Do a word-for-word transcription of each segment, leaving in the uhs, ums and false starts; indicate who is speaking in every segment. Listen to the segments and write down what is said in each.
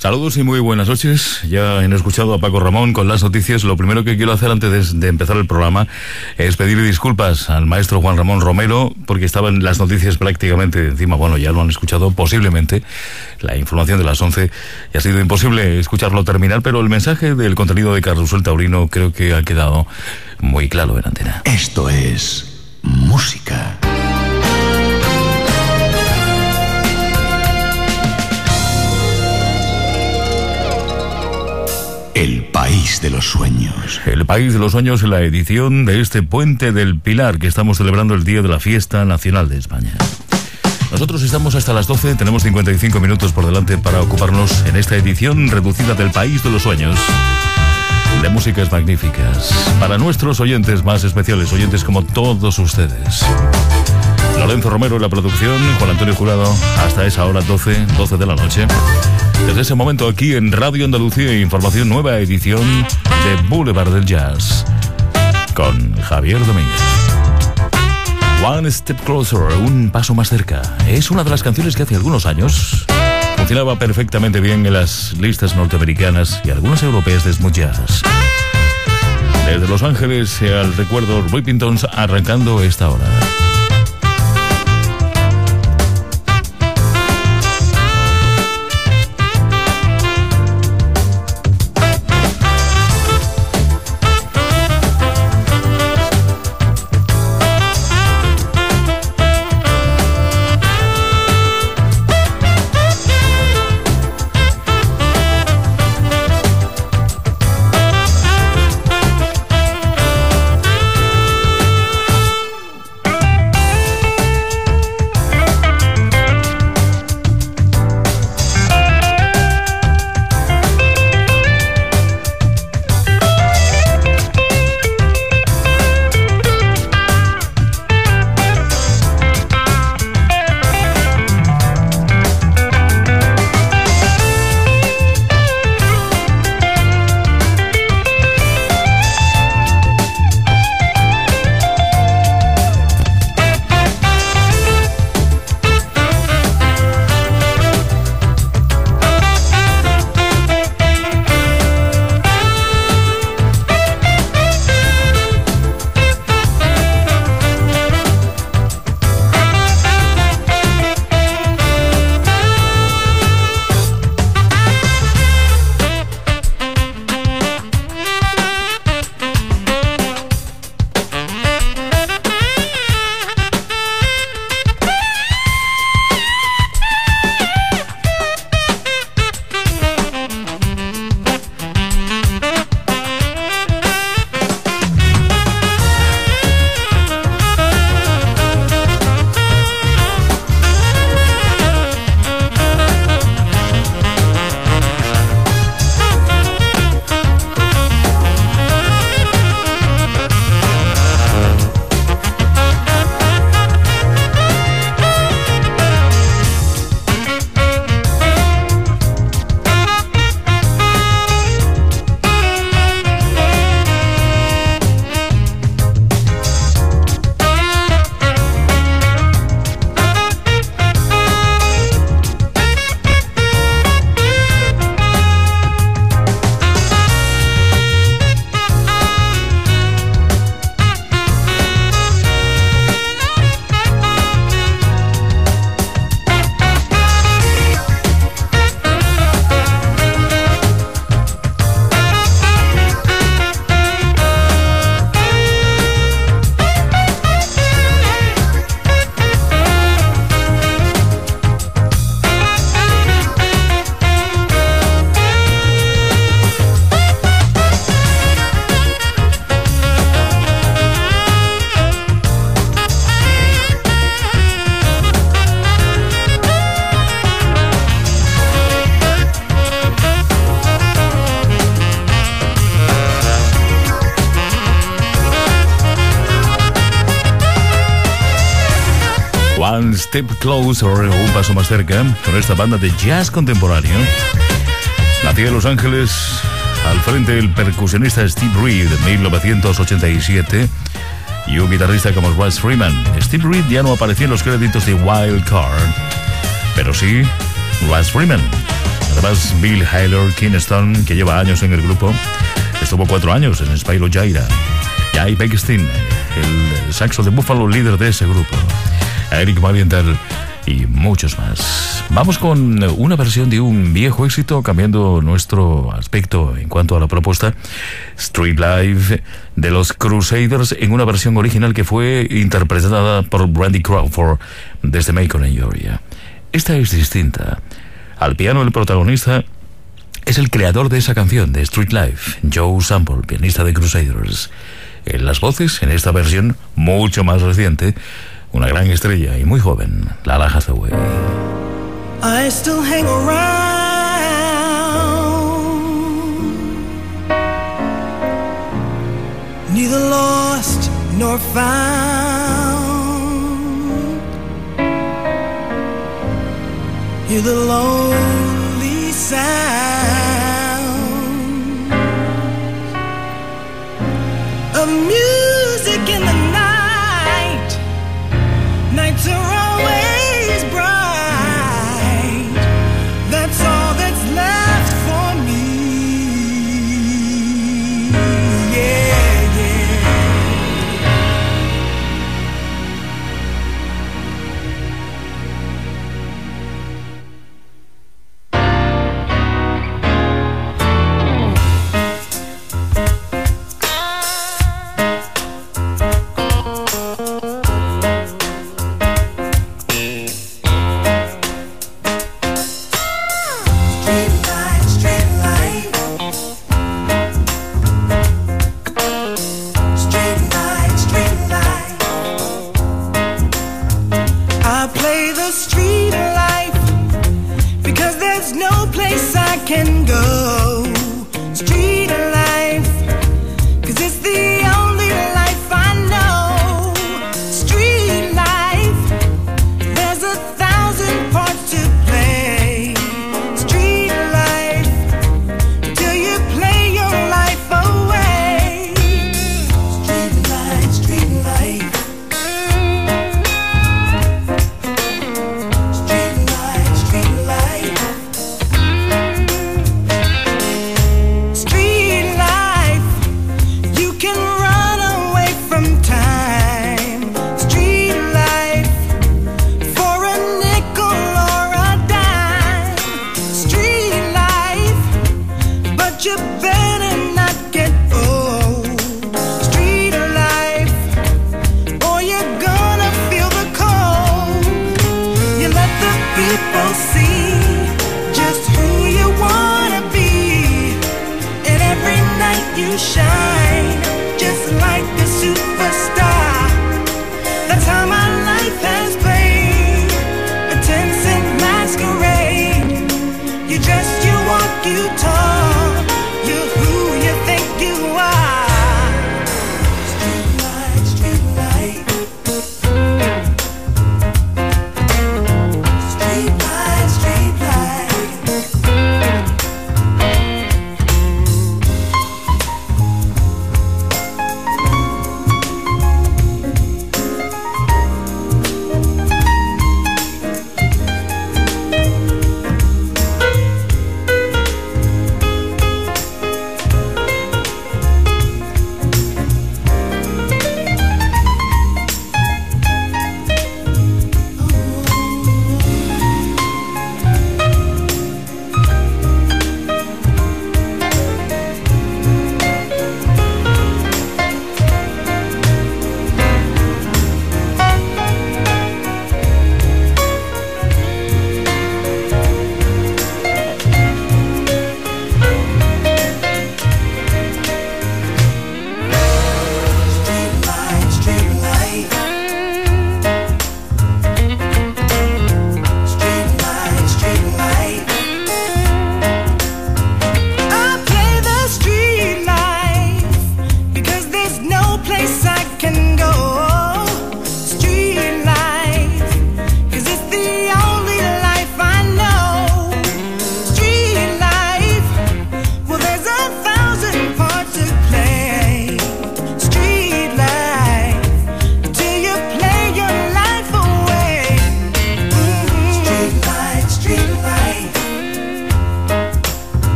Speaker 1: Saludos y muy buenas noches. Ya han escuchado a Paco Ramón con las noticias. Lo primero que quiero hacer antes de, de empezar el programa es pedirle disculpas al maestro Juan Ramón Romero, porque estaban las noticias prácticamente encima. Bueno, ya lo han escuchado posiblemente, la información de las once, y ha sido imposible escucharlo terminar, pero el mensaje del contenido de Carrusel Taurino creo que ha quedado muy claro en antena.
Speaker 2: Esto es música. El País de los Sueños.
Speaker 1: El País de los Sueños, la edición de este Puente del Pilar, que estamos celebrando el día de la Fiesta Nacional de España. Nosotros estamos hasta las doce, tenemos cincuenta y cinco minutos por delante para ocuparnos en esta edición reducida del País de los Sueños, de músicas magníficas, para nuestros oyentes más especiales, oyentes como todos ustedes. Lorenzo Romero en la producción, Juan Antonio Jurado, hasta esa hora, doce, doce de la noche. Desde ese momento aquí en Radio Andalucía, información, nueva edición de Boulevard del Jazz con Javier Domínguez. One Step Closer, un paso más cerca, es una de las canciones que hace algunos años funcionaba perfectamente bien en las listas norteamericanas y algunas europeas de smooth jazz. Desde Los Ángeles al recuerdo, Rippingtons arrancando esta hora. One Step Closer, un paso más cerca, con esta banda de jazz contemporáneo. Nacida en Los Ángeles, al frente el percusionista Steve Reed de mil novecientos ochenta y siete y un guitarrista como Russ Freeman. Steve Reed ya no apareció en los créditos de Wild Card, pero sí Russ Freeman. Además, Bill Hader Kingston, que lleva años en el grupo, estuvo cuatro años en Spyro Gyra. Jay Beckstein, el saxo de Buffalo, líder de ese grupo. Eric Marienthal y muchos más. Vamos con una versión de un viejo éxito, cambiando nuestro aspecto en cuanto a la propuesta. Street Life de los Crusaders, en una versión original que fue interpretada por Randy Crawford desde Macon, Georgia. Esta es distinta. Al piano el protagonista es el creador de esa canción, de Street Life, Joe Sample, pianista de Crusaders. En las voces, en esta versión mucho más reciente, una gran estrella y muy joven, Lalah Hathaway.
Speaker 3: I still hang around, neither lost nor found. Hear the lonely sound of music in the night. Nights are always bright. That's all that's left for me. Yeah, yeah.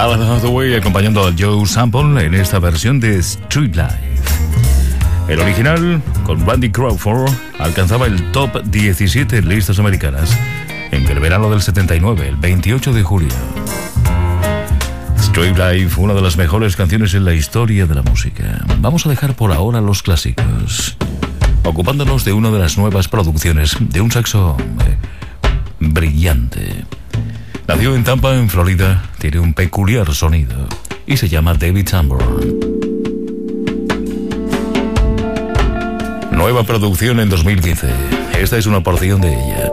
Speaker 1: Alan Hathaway acompañando a Joe Sample en esta versión de Street Life. El original, con Randy Crawford, alcanzaba el top diecisiete en listas americanas en el verano del setenta y nueve, el veintiocho de julio. Street Life, una de las mejores canciones en la historia de la música. Vamos a dejar por ahora los clásicos, ocupándonos de una de las nuevas producciones de un saxo eh, brillante. Nació en Tampa, en Florida, tiene un peculiar sonido y se llama David Sanborn. Nueva producción en dos mil quince. Esta es una porción de ella.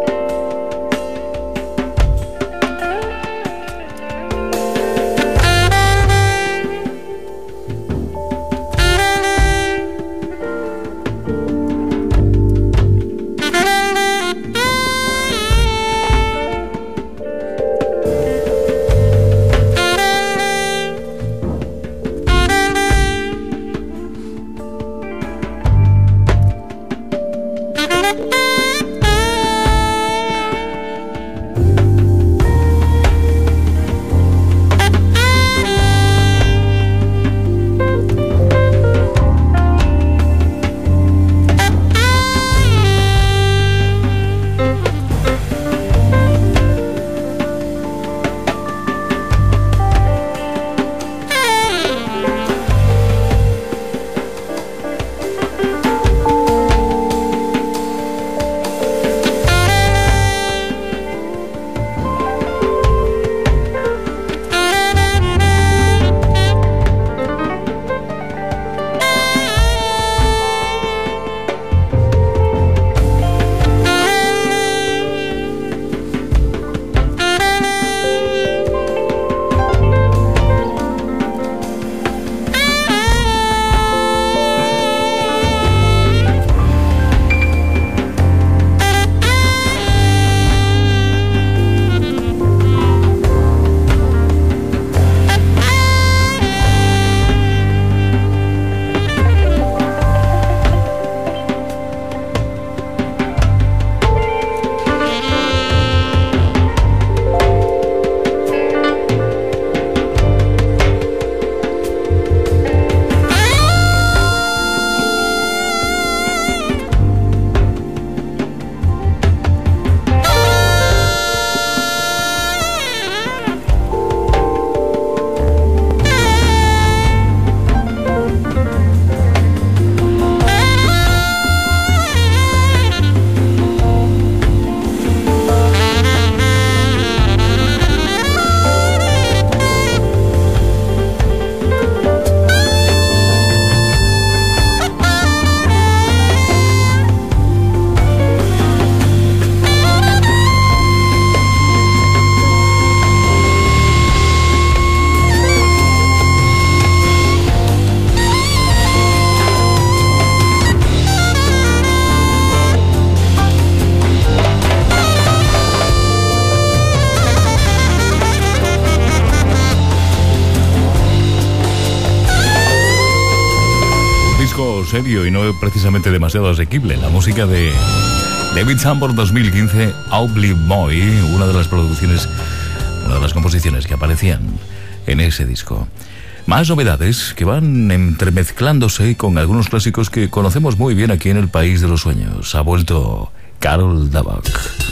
Speaker 1: Serio y no precisamente demasiado asequible. La música de David Sanborn dos mil quince, Owly Boy, una de las producciones, una de las composiciones que aparecían en ese disco. Más novedades que van entremezclándose con algunos clásicos que conocemos muy bien aquí en el País de los Sueños. Ha vuelto Carol Dabach.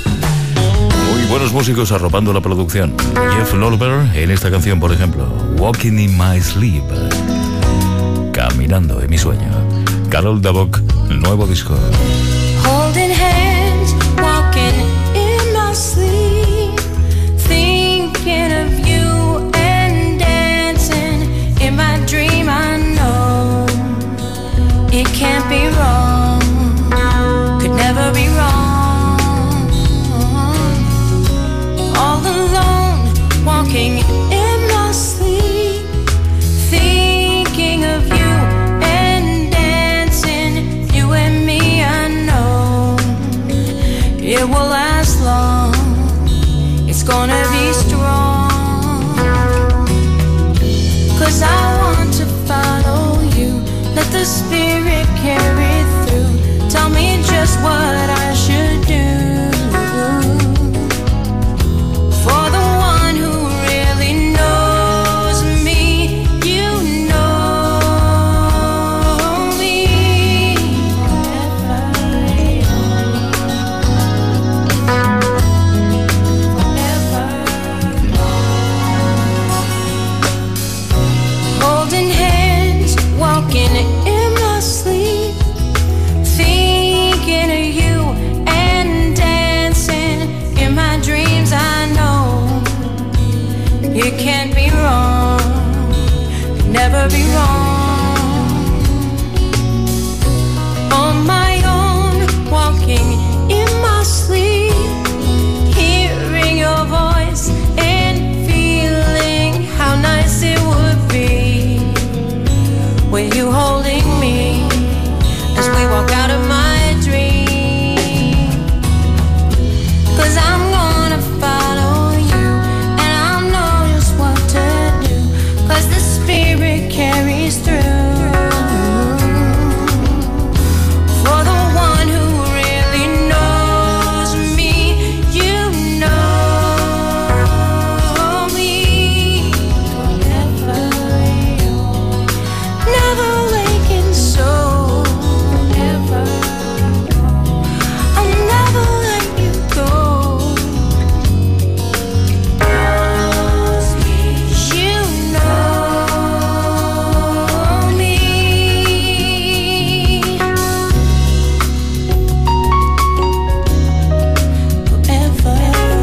Speaker 1: Muy buenos músicos arropando la producción. Jeff Lorber en esta canción, por ejemplo, Walking in My Sleep, caminando en mi sueño. Carol Dabach, nuevo disco.
Speaker 3: Holding hands, walking in my sleep, thinking of you and dancing in my dream. I know it can't be wrong, could never be wrong. All alone, walking in my sleep, thinking of you. It will last long, it's gonna be strong. Cause I want to follow you, let the spirit carry through. Tell me just what I should do for the one who really knows be wrong. On my own, walking in my sleep, hearing your voice and feeling how nice it would be with you holding me as we walk out of my dream. 'Cause I'm gonna follow you and I'll know just what to do, 'cause the spirit carries through. For the one who really knows me, you know me forever. Never waking soul, never. I'll never let you go. You know me forever.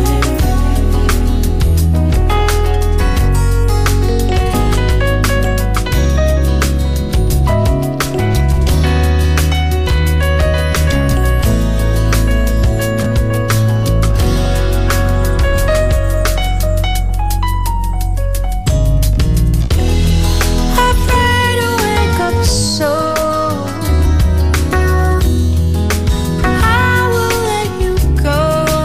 Speaker 3: I pray to wake up so I will let you go.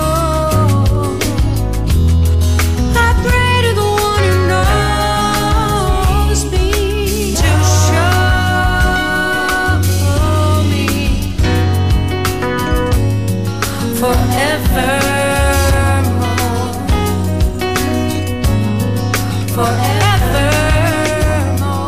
Speaker 3: I pray to the one who knows me to show me forevermore, forevermore,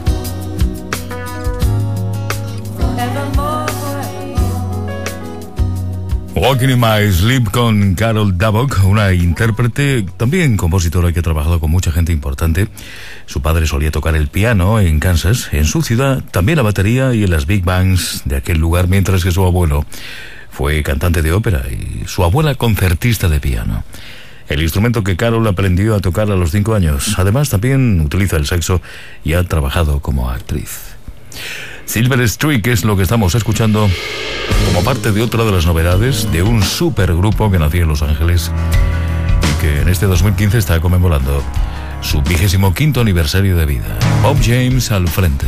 Speaker 3: forevermore, forevermore.
Speaker 1: Walking in My Sleep con Carol Dabok, una intérprete, también compositora que ha trabajado con mucha gente importante. Su padre solía tocar el piano en Kansas, en su ciudad, también la batería y en las big bands de aquel lugar, mientras que su abuelo fue cantante de ópera y su abuela concertista de piano. El instrumento que Carol aprendió a tocar a los cinco años. Además, también utiliza el saxo y ha trabajado como actriz. Silver Streak es lo que estamos escuchando como parte de otra de las novedades de un supergrupo que nació en Los Ángeles y que en este dos mil quince está conmemorando su vigésimo quinto aniversario de vida. Bob James al frente.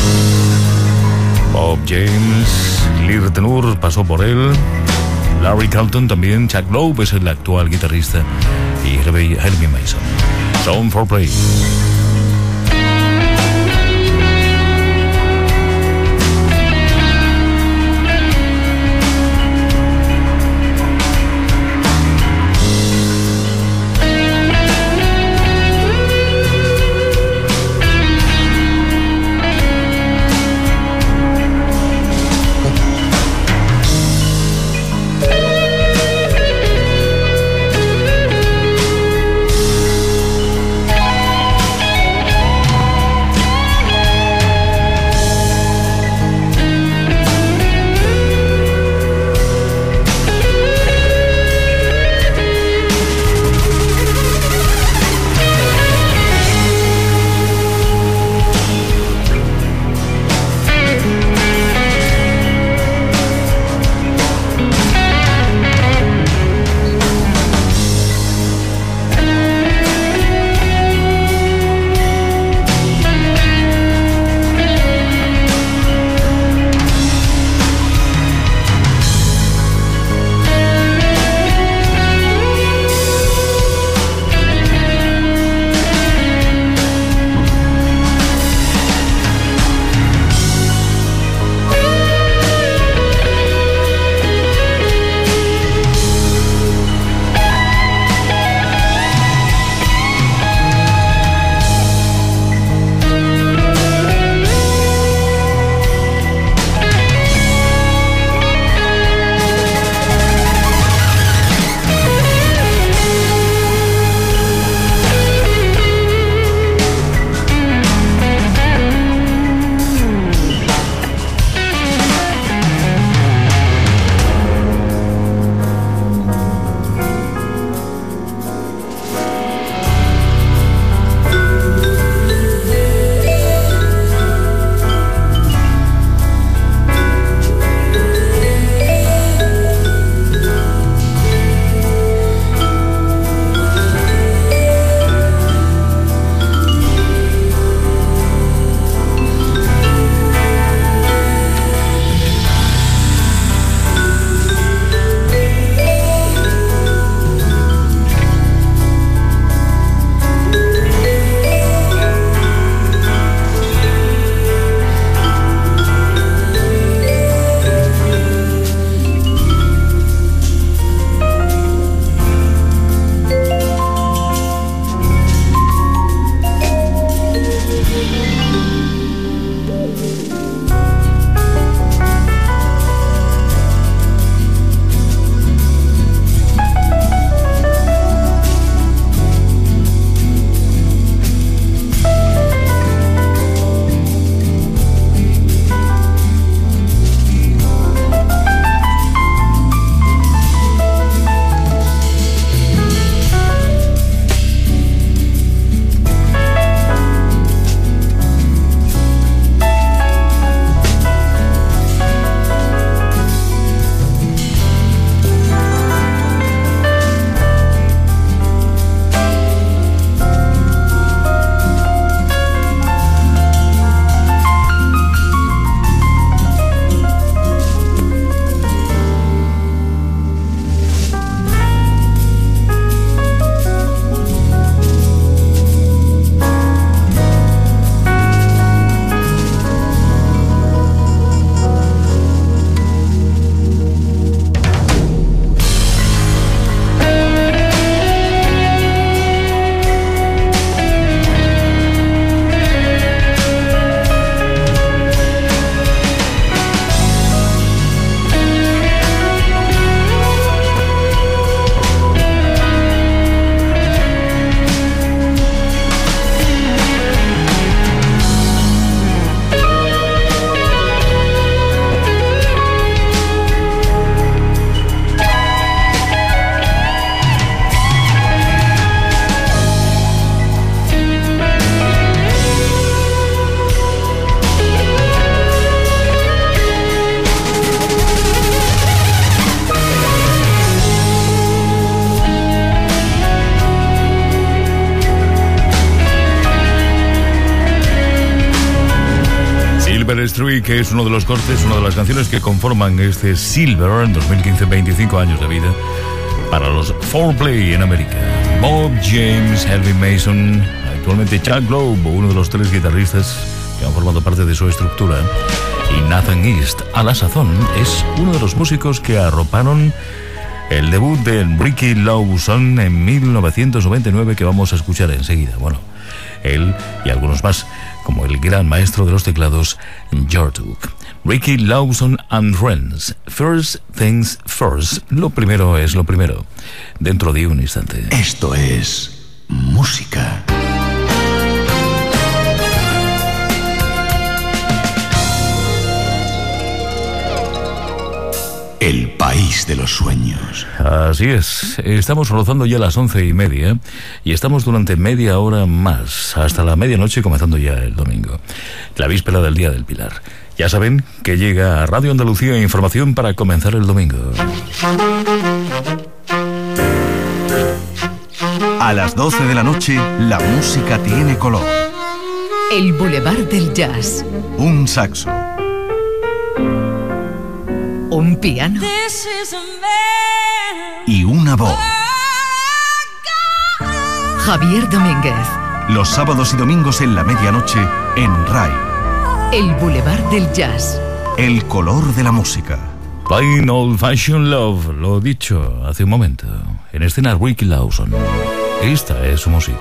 Speaker 1: Bob James, Lee Ritenour pasó por él, Larry Carlton también, Chuck Loeb es el actual guitarrista y Herbie Mason. Song for Play. History, que es uno de los cortes, una de las canciones que conforman este Silver en dos mil quince, veinticinco años de vida para los four play en América. Bob James, Elvin Mason, actualmente Chuck Loeb, uno de los tres guitarristas que han formado parte de su estructura, y Nathan East, a la sazón, es uno de los músicos que arroparon el debut de Ricky Lawson en mil novecientos noventa y nueve, que vamos a escuchar enseguida. Bueno, él y algunos más, como el gran maestro de los teclados, George Duke. Ricky Lawson and Friends. First things first. Lo primero es lo primero. Dentro de un instante.
Speaker 2: Esto es música. El país de los sueños.
Speaker 1: Así es, estamos rozando ya las once y media y estamos durante media hora más, hasta la medianoche, comenzando ya el domingo, la víspera del Día del Pilar. Ya saben que llega a Radio Andalucía información para comenzar el domingo.
Speaker 4: A las doce de la noche, la música tiene color.
Speaker 5: El Boulevard del Jazz.
Speaker 4: Un saxo.
Speaker 5: Un piano.
Speaker 4: Y una voz.
Speaker 5: Javier Domínguez.
Speaker 4: Los sábados y domingos en la medianoche en R A I.
Speaker 5: El Boulevard del Jazz.
Speaker 4: El color de la música.
Speaker 1: Plain Old Fashioned Love, lo dicho hace un momento. En escena Ricky Lawson. Esta es su música.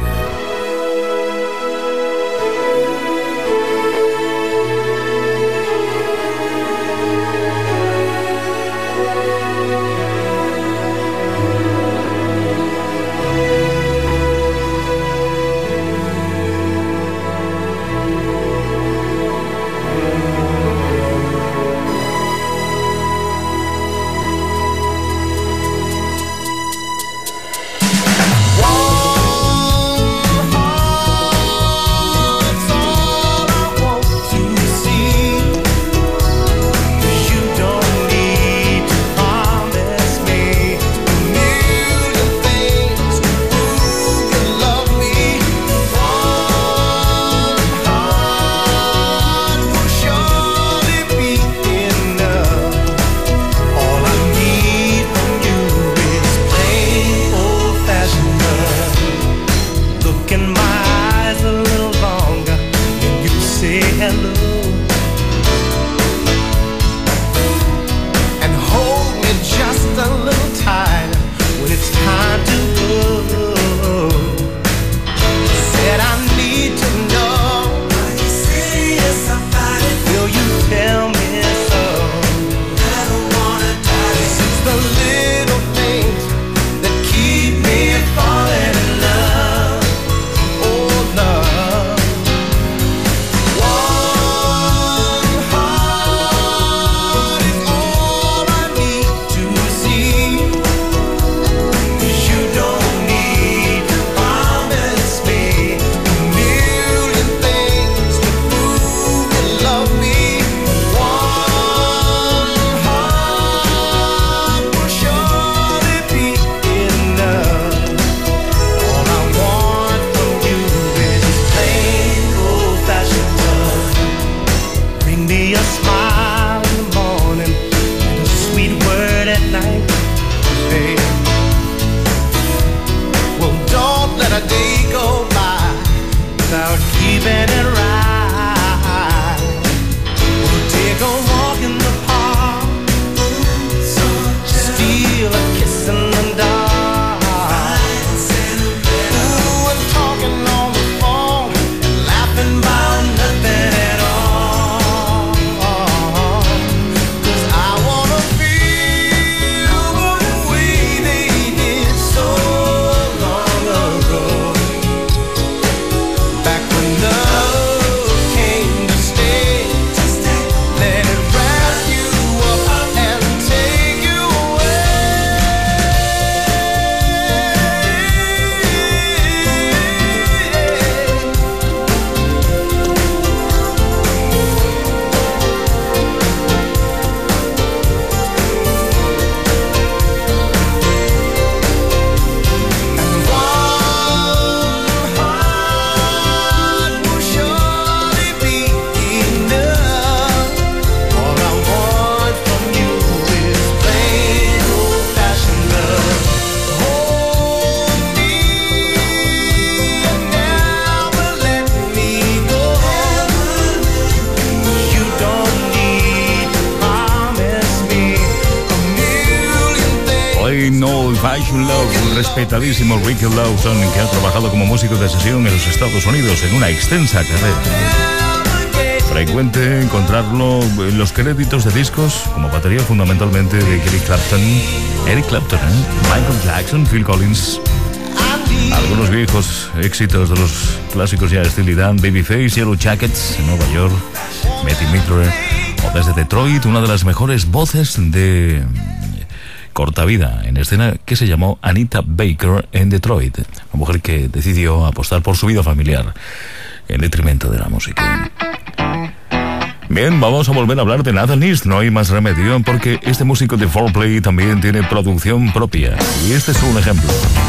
Speaker 1: Ricky Old Fashion Love, un respetadísimo Ricky Lawson, que ha trabajado como músico de sesión en los Estados Unidos en una extensa carrera. Frecuente encontrarlo en los créditos de discos como batería fundamentalmente de Eric Clapton, Eric Clapton, ¿eh? Michael Jackson, Phil Collins. Algunos viejos éxitos de los clásicos ya Steely Dan, Babyface, Yellow Jackets en Nueva York, Matty Mitre, o desde Detroit, una de las mejores voces de corta vida en escena que se llamó Anita Baker en Detroit, una mujer que decidió apostar por su vida familiar en detrimento de la música. Bien, vamos a volver a hablar de Nathan East, no hay más remedio, porque este músico de four play también tiene producción propia, y este es un ejemplo.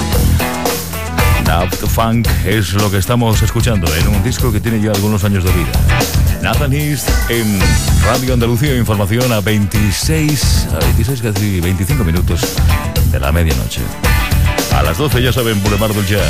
Speaker 1: Daft Funk es lo que estamos escuchando en un disco que tiene ya algunos años de vida. Nathan East en Radio Andalucía, información a veintiséis, a veintiséis, casi veinticinco minutos de la medianoche. A las doce, ya saben, Boulevard del Jazz.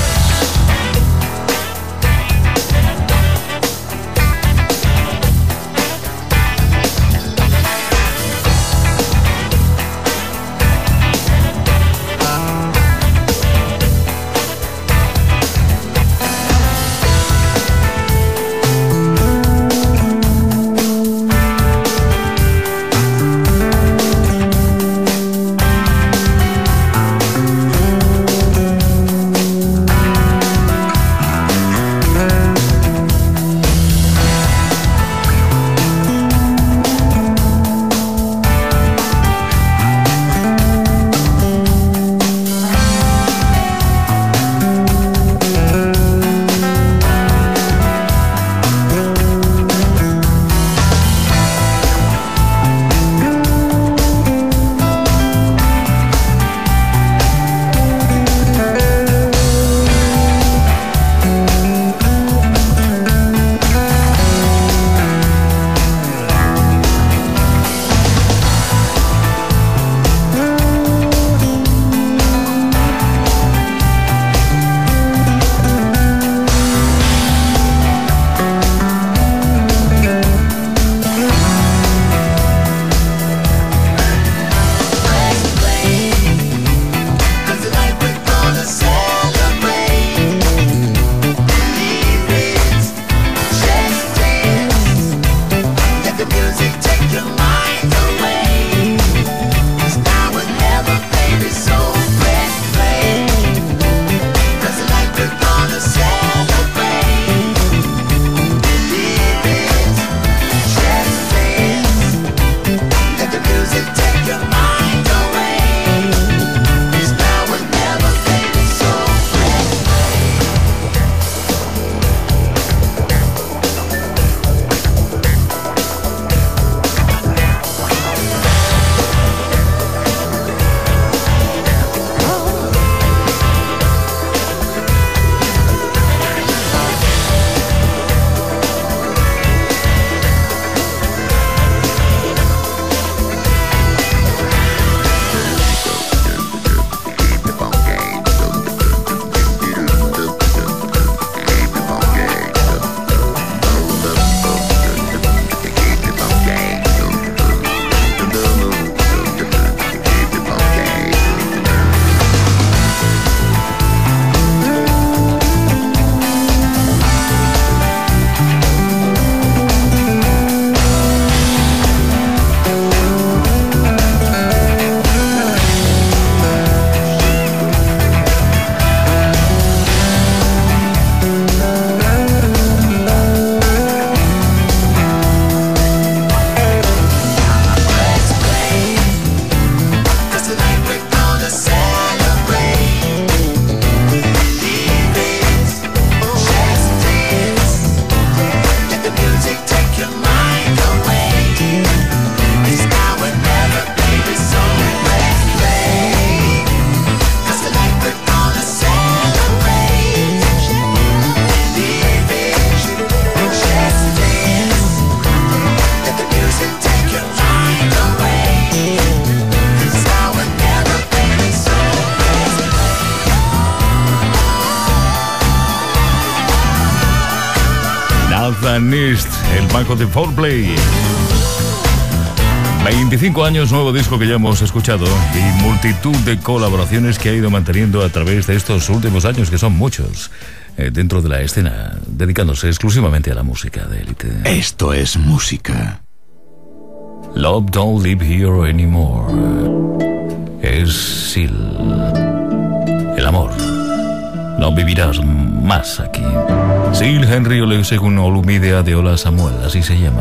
Speaker 1: Nathan East, el banco de four play. veinticinco años, nuevo disco que ya hemos escuchado y multitud de colaboraciones que ha ido manteniendo a través de estos últimos años, que son muchos, eh, dentro de la escena, dedicándose exclusivamente a la música de élite.
Speaker 2: Esto es música.
Speaker 1: Love Don't Live Here Anymore. Es Seal. El amor. No vivirás más aquí. Seal Henry Olusegun Olumide Adeola Samuel, así se llama.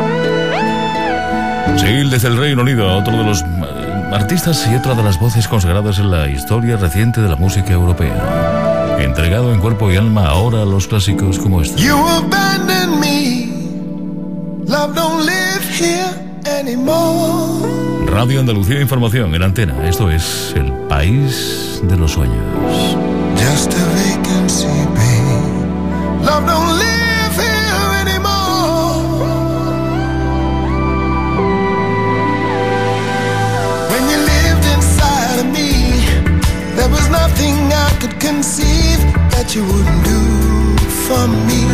Speaker 1: Seal desde el Reino Unido, otro de los artistas y otra de las voces consagradas en la historia reciente de la música europea. Entregado en cuerpo y alma ahora a los clásicos como este.
Speaker 6: You abandoned me. Love don't live here anymore.
Speaker 1: Radio Andalucía Información en antena. Esto es El País de los Sueños.
Speaker 6: Just a vacancy, babe. Love don't live here anymore. When you lived inside of me, there was nothing I could conceive that you wouldn't do for me.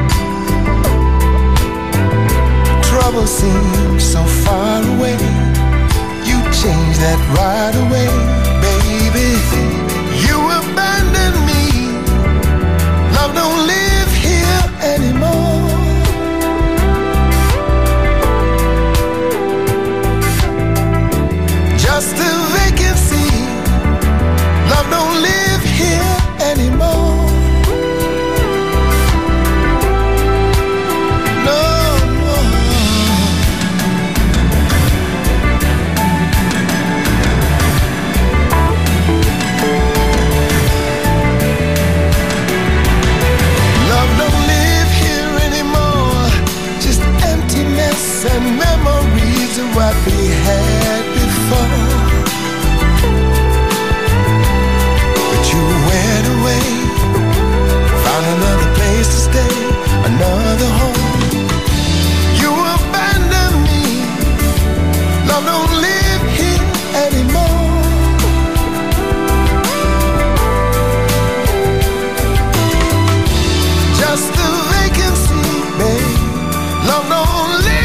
Speaker 6: Trouble seems so far away. You changed that right away, baby. You abandoned me. Love don't live here anymore. Just a vacancy. Love don't live here anymore. And memories of what we had before. But you went away, found another place to stay, another home. You abandoned me. Love don't live here anymore. Just a vacancy, babe. Love don't live.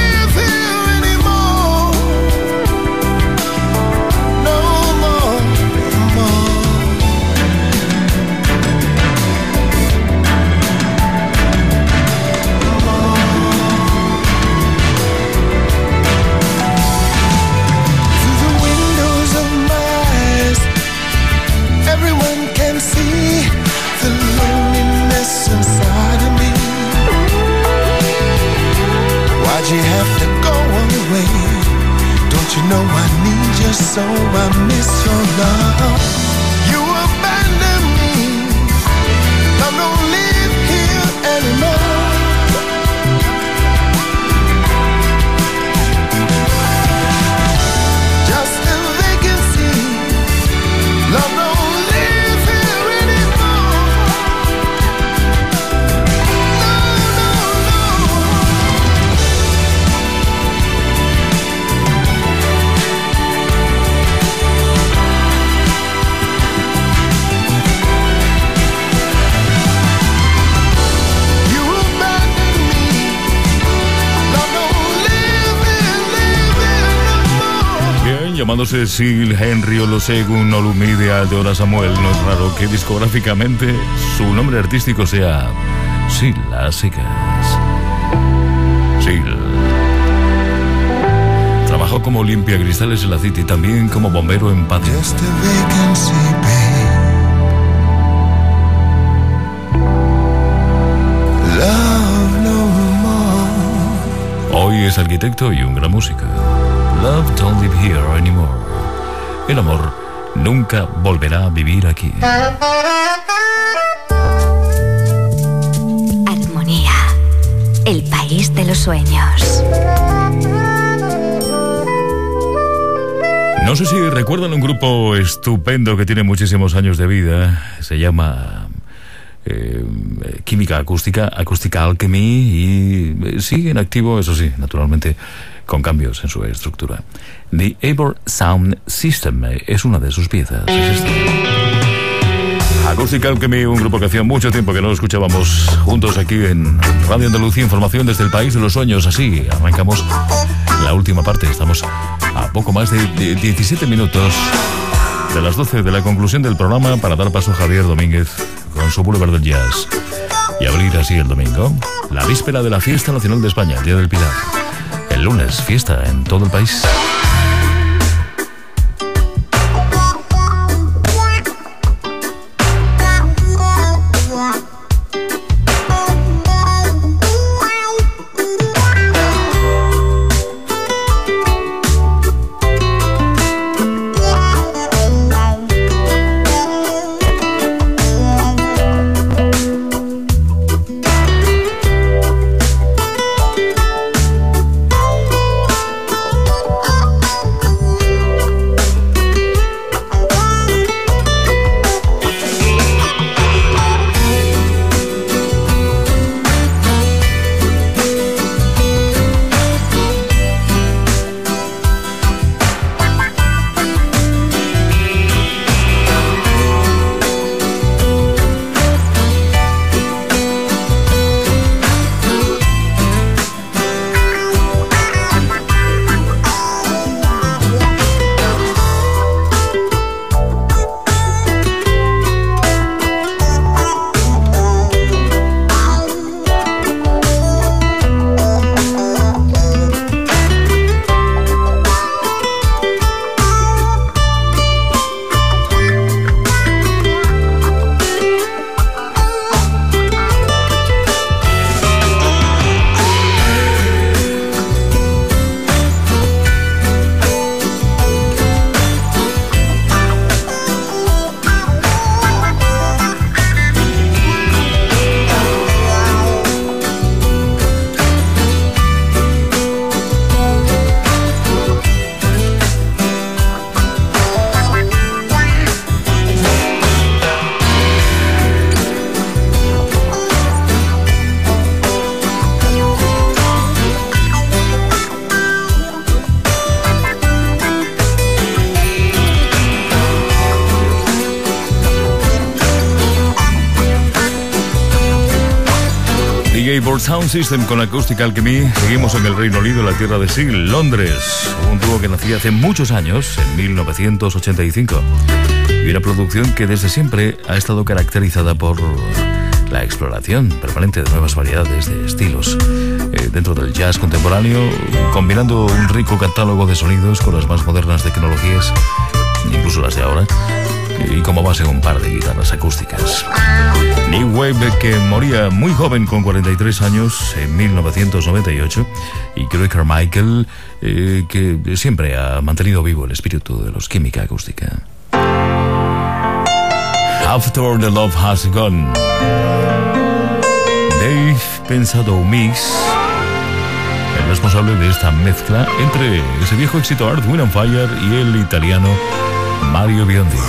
Speaker 6: You have to go away. Don't you know I need you so? I miss your love. You abandoned me. Love don't live here anymore. Just a vacancy. Love don't live here anymore. No, no, no.
Speaker 1: Llamándose Seal Henry Olusegun Olumide Adeola Samuel, no es raro que discográficamente su nombre artístico sea Seal a secas. Seal trabajó como limpiacristales en la City, también como bombero en Patria.
Speaker 6: Just a vacancy, babe. Love no more.
Speaker 1: Hoy es arquitecto y un gran músico. Love don't live here anymore. El amor nunca volverá a vivir aquí.
Speaker 7: Armonía, el país de los sueños.
Speaker 1: No sé si recuerdan un grupo estupendo que tiene muchísimos años de vida. Se llama eh, Química Acústica, Acústica Alchemy, y eh, sigue en activo, eso sí, naturalmente, con cambios en su estructura. The Eivor Sound System es una de sus piezas. Es esta. Acústica Alchemy, un grupo que hacía mucho tiempo que no lo escuchábamos juntos aquí en Radio Andalucía Información desde el País de los Sueños. Así arrancamos la última parte. Estamos a poco más de diecisiete minutos de las doce de la conclusión del programa para dar paso a Javier Domínguez con su Boulevard del Jazz y abrir así el domingo, la víspera de la Fiesta Nacional de España, el Día del Pilar. El lunes, fiesta en todo el país. Sound System con Acoustic Alchemy. Seguimos en el Reino Unido, la tierra de Seal, Londres. Un dúo que nacía hace muchos años, en mil novecientos ochenta y cinco. Y una producción que desde siempre ha estado caracterizada por la exploración permanente de nuevas variedades de estilos eh, dentro del jazz contemporáneo, combinando un rico catálogo de sonidos con las más modernas tecnologías, incluso las de ahora, y como base un par de guitarras acústicas. New Wave, que moría muy joven con cuarenta y tres años en mil novecientos noventa y ocho, y Greg Carmichael, eh, que siempre ha mantenido vivo el espíritu de los Química Acústica. After the Love Has Gone, Dave Pensado Mix, el responsable de esta mezcla entre ese viejo éxito Earth, Wind and Fire y el italiano Mario Biondi.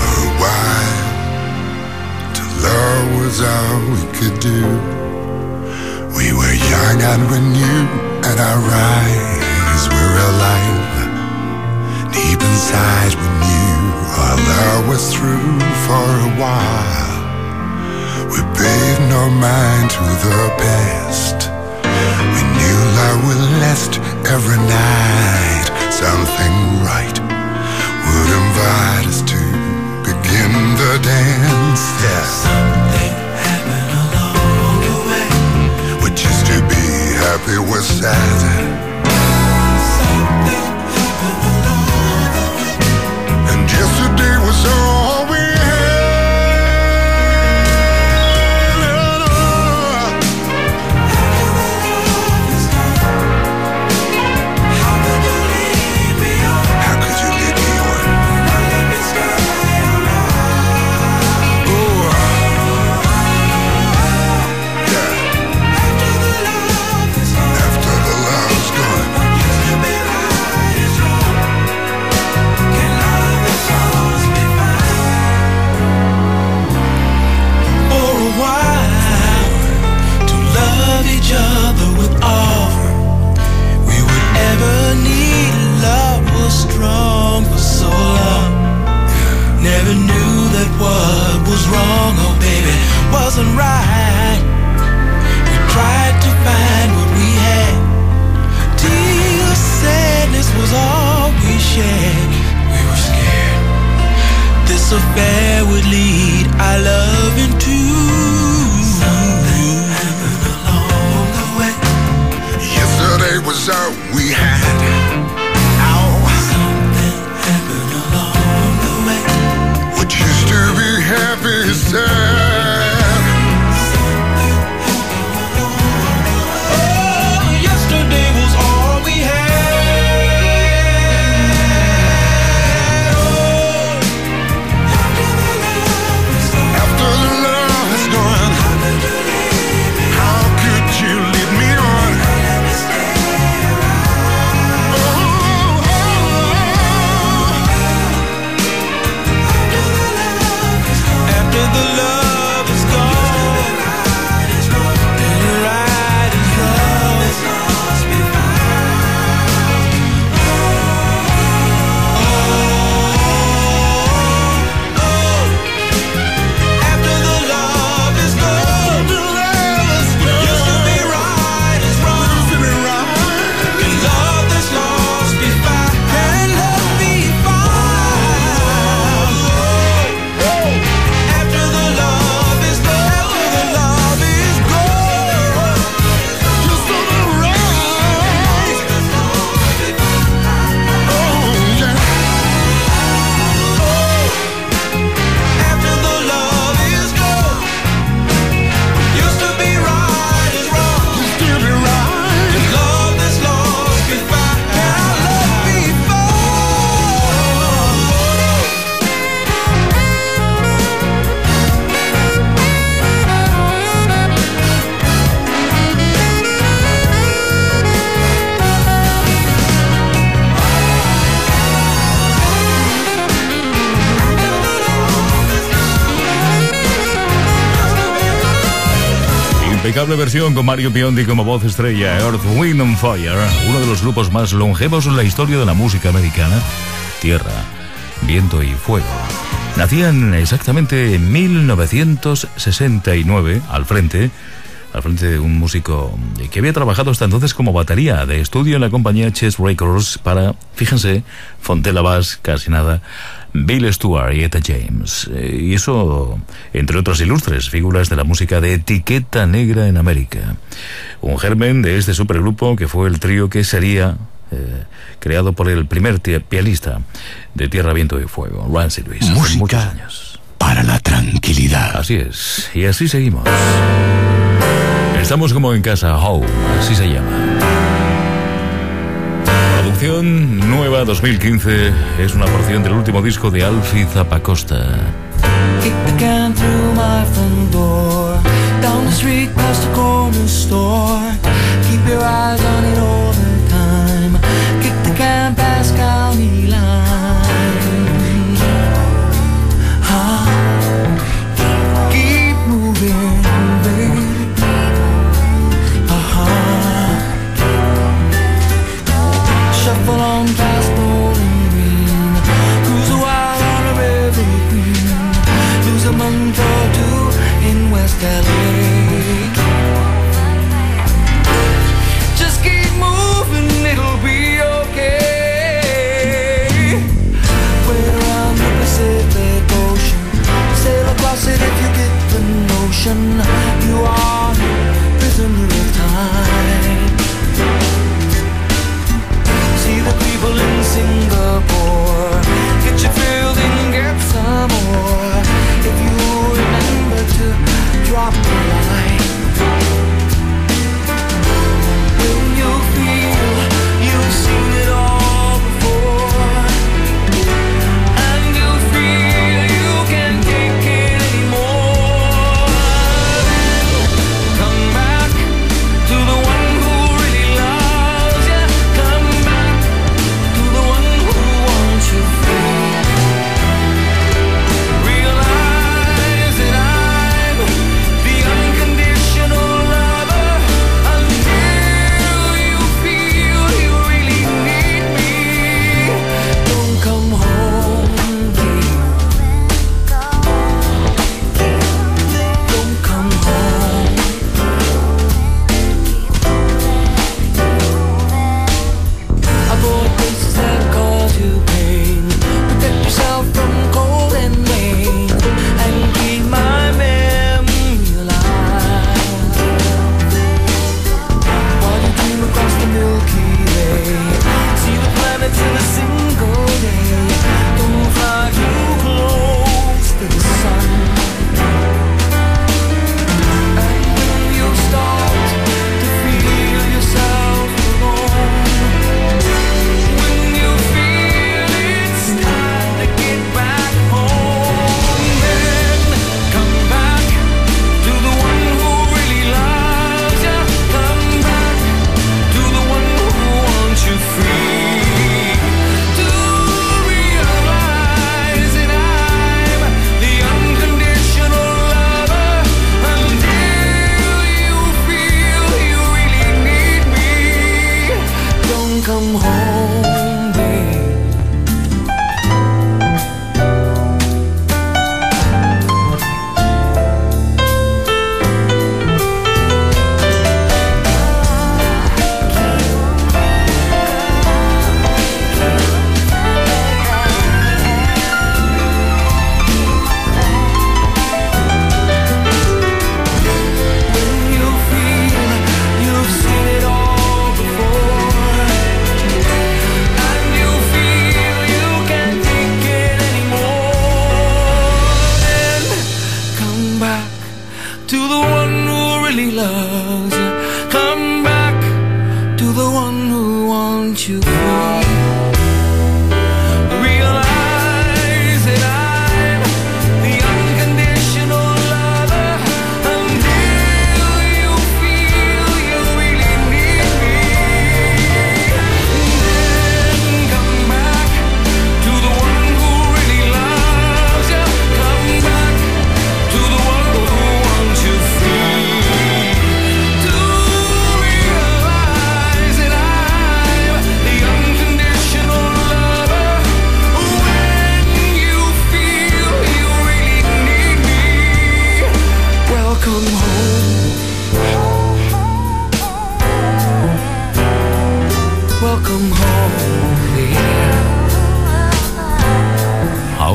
Speaker 6: Love was all we could do. We were young and we knew, and our eyes were alive. Deep inside we knew our love was through for a while. We paid no mind to the past. We knew love would last every night. Something right would invite us to begin the dance. Yeah. Something happened along the way. We used to be happy with sad. Something happened along the way. And yesterday was all we had. How could you leave me on? How could you leave me on?
Speaker 1: impecable versión con Mario Biondi como voz estrella, Earth, Wind and Fire, uno de los grupos más longevos en la historia de la música americana. Tierra, viento y fuego. Nacían exactamente en mil novecientos sesenta y nueve, al frente, al frente de un músico que había trabajado hasta entonces como batería de estudio en la compañía Chess Records para, fíjense, Fontella Bass, casi nada, Bill Stewart y Etta James. Y eso, entre otras ilustres figuras de la música de etiqueta negra en América. Un germen de este supergrupo que fue el trío que sería eh, creado por el primer pianista de Tierra, Viento y Fuego, Rancy Lewis, hace
Speaker 2: Música
Speaker 1: muchos años.
Speaker 2: Para la tranquilidad.
Speaker 1: Así es, y así seguimos. Estamos como en casa, Home, así se llama. Producción nueva dos mil quince, es una porción del último disco de Alfie Zappacosta.
Speaker 8: Kick the can through my front door, down the street past the corner store. Keep your eyes on it all the time. Kick the can past county line. Ah, keep moving, baby. Uh-huh. Shuffle on past Bowling Green, cruise a while on a river green, lose a month or two in West L A. Just keep moving, it'll be okay.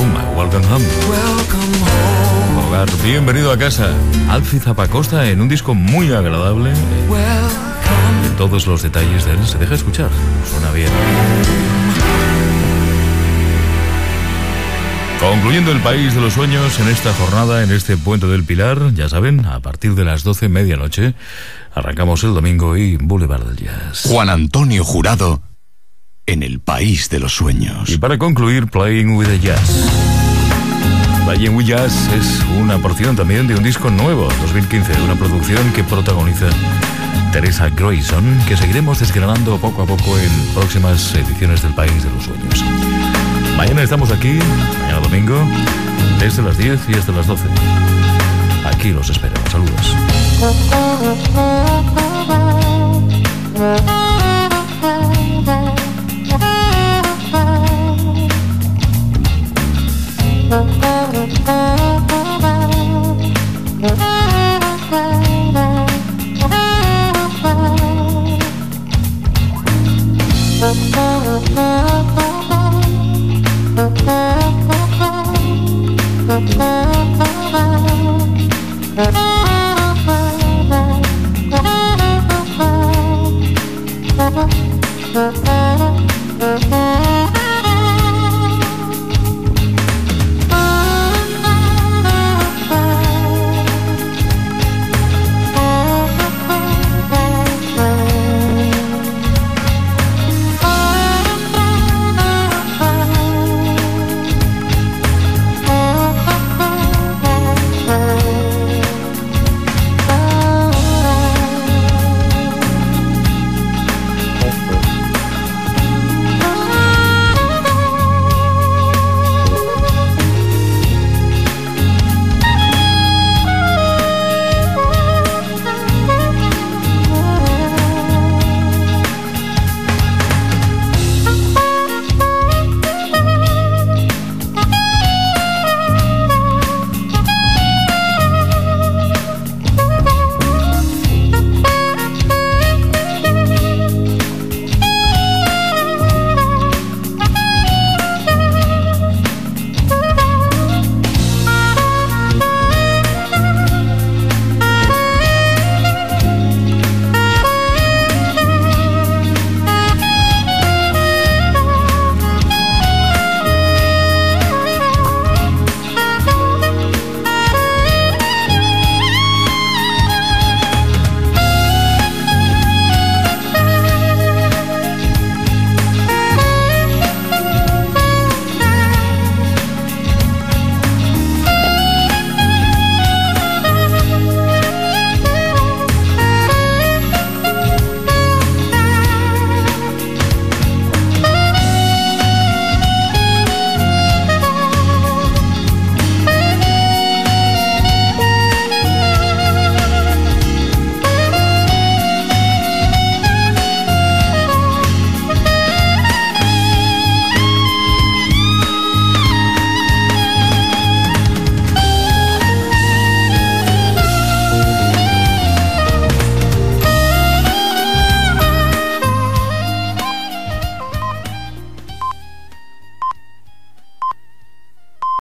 Speaker 1: home, welcome home.
Speaker 8: Welcome home.
Speaker 1: Hogar, bienvenido a casa. Alfie Zapacosta en un disco muy agradable.
Speaker 8: Welcome.
Speaker 1: En todos los detalles de él se deja escuchar. Suena bien. Concluyendo el país de los sueños en esta jornada, en este Puente del Pilar, ya saben, a partir de las doce, medianoche, arrancamos el domingo y Boulevard del Jazz.
Speaker 2: Juan Antonio Jurado en el país de los sueños.
Speaker 1: Y para concluir, Playing with the Jazz. Playing with Jazz es una porción también de un disco nuevo, dos mil quince, una producción que protagoniza Teresa Grayson, que seguiremos desgranando poco a poco en próximas ediciones del País de los Sueños. Mañana estamos aquí, mañana domingo, desde las diez y hasta las doce. Aquí los esperamos. Saludos.
Speaker 3: Thank you.